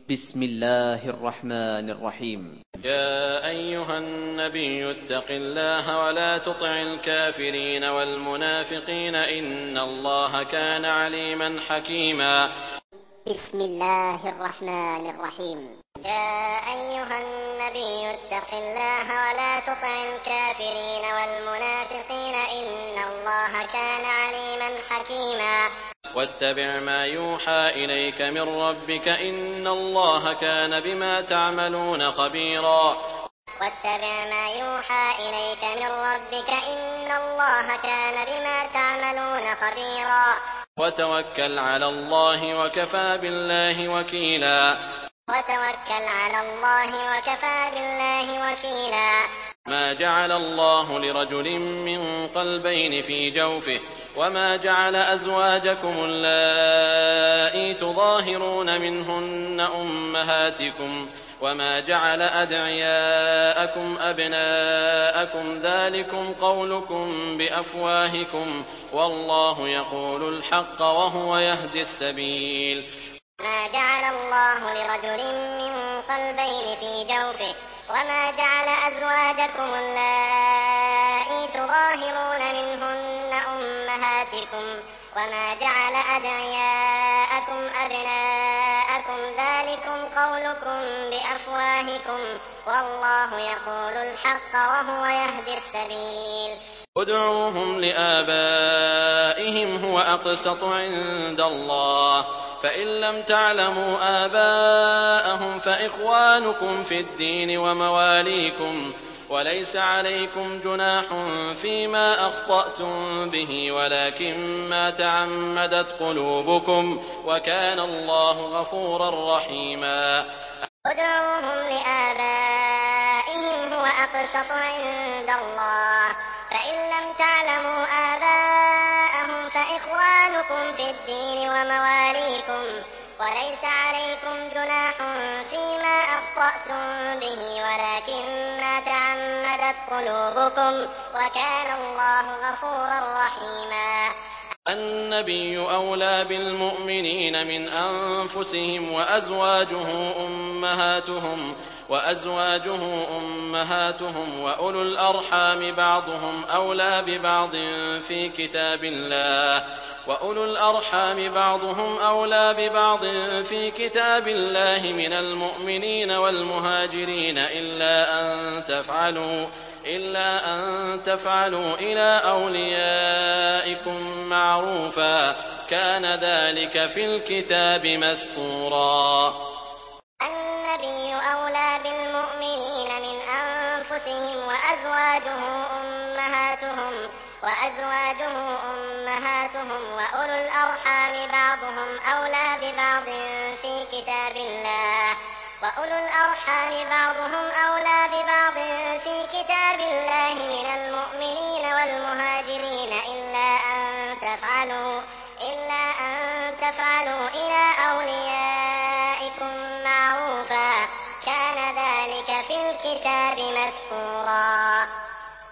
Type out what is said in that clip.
بسم الله الرحمن الرحيم. يا أيها النبي اتق الله ولا تطع الكافرين والمنافقين إن الله كان عليما حكيما. بسم الله الرحمن الرحيم. يا أيها النبي اتق الله ولا تطع الكافرين والمنافقين إن الله كان عليما حكيما. واتبع ما يوحى إليك من ربك إن الله كان بما تعملون خبيرا. واتبع ما يوحى إليك من ربك إن الله كان بما تعملون خبيرا. وتوكل على الله وكفى بالله وكيلا. وتوكل على الله وكفى بالله وكيلا. ما جعل الله لرجل من قلبين في جوفه وما جعل أزواجكم اللائي تظاهرون منهن أمهاتكم وما جعل أدعياءكم أبناءكم ذلكم قولكم بأفواهكم والله يقول الحق وهو يهدي السبيل. ما جعل الله لرجل من قلبين في جوفه وما جعل أزواجكم اللائي تظاهرون منهن أمهاتكم وما جعل أدعياءكم أبناءكم ذلكم قولكم بأفواهكم والله يقول الحق وهو يهدي السبيل. ادعوهم لآبائهم هو أقسط عند الله فإن لم تعلموا آباءهم فإخوانكم في الدين ومواليكم وليس عليكم جناح فيما أخطأتم به ولكن ما تعمدت قلوبكم وكان الله غفورا رحيما. ادعوهم لآبائهم هو أقسط عند الله فإن لم تعلموا آباءهم فإخوانكم في الدين ومواليكم وليس عليكم جناح فيما أخطأتم به ولكن ما تعمدت قلوبكم وكان الله غفورا رحيما. النبي أولى بالمؤمنين من أنفسهم وأزواجه أمهاتهم وأولو الأرحام بعضهم أولى ببعض في كتاب الله من المؤمنين والمهاجرين إلا أن تفعلوا إلى أوليائكم معروفا كان ذلك في الكتاب مسطورا. النبي أولى بالمؤمنين من أنفسهم وأزواجه أمهاتهم وأولو الأرحام بعضهم أولى ببعض في كتاب الله من المؤمنين والمهاجرين إلا أن تفعلوا إلى أوليائكم